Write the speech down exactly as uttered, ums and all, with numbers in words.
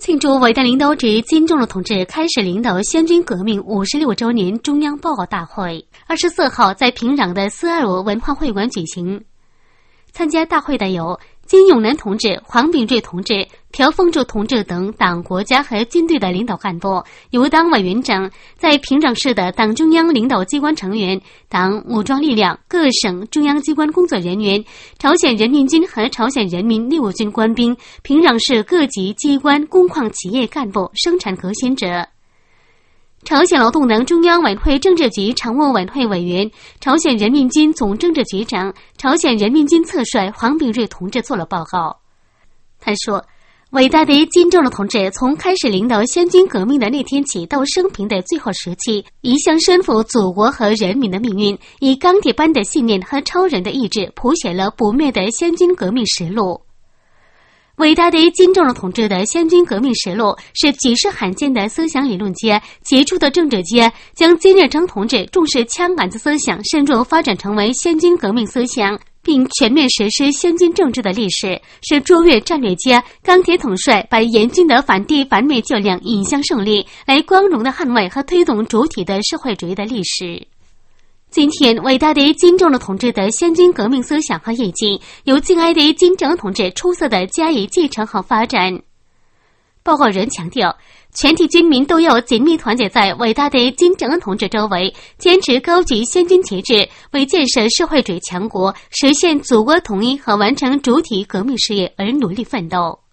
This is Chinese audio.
庆祝伟大领导者金正日同志开始领导先军革命五十六周年中央报告大会，二十四号在平壤的四二五文化会馆举行。参加大会的有金永南同志、黄秉瑞同志、朴凤柱同志等党、国家和军队的领导干部，有党委员长，在平壤市的党中央领导机关成员、党武装力量、各省中央机关工作人员、朝鲜人民军和朝鲜人民义务军官兵、平壤市各级机关、工矿企业干部、生产革新者。朝鲜劳动党中央委员会政治局常务委员会委员、朝鲜人民军总政治局长、朝鲜人民军侧帅黄秉瑞同志做了报告。他说，伟大的金正日同志从开始领导先军革命的那天起到生平的最后时期，一向身负祖国和人民的命运，以钢铁般的信念和超人的意志谱写了不灭的先军革命实录。伟大的金正日同志的先军革命实录是举世罕见的思想理论家、杰出的政治家，将金日成同志重视枪杆子思想深入发展成为先军革命思想，并全面实施先军政治的历史，是卓越战略家、钢铁统帅，把严峻的反帝反美较量引向胜利，来光荣的捍卫和推动主体的社会主义的历史。今天，伟大的金正日同志的先军革命思想和业绩，由敬爱的金正恩同志出色地加以继承和发展。报告人强调，全体军民都要紧密团结在伟大的金正恩同志周围，坚持高举先军旗帜，为建设社会主义强国、实现祖国统一和完成主体革命事业而努力奋斗。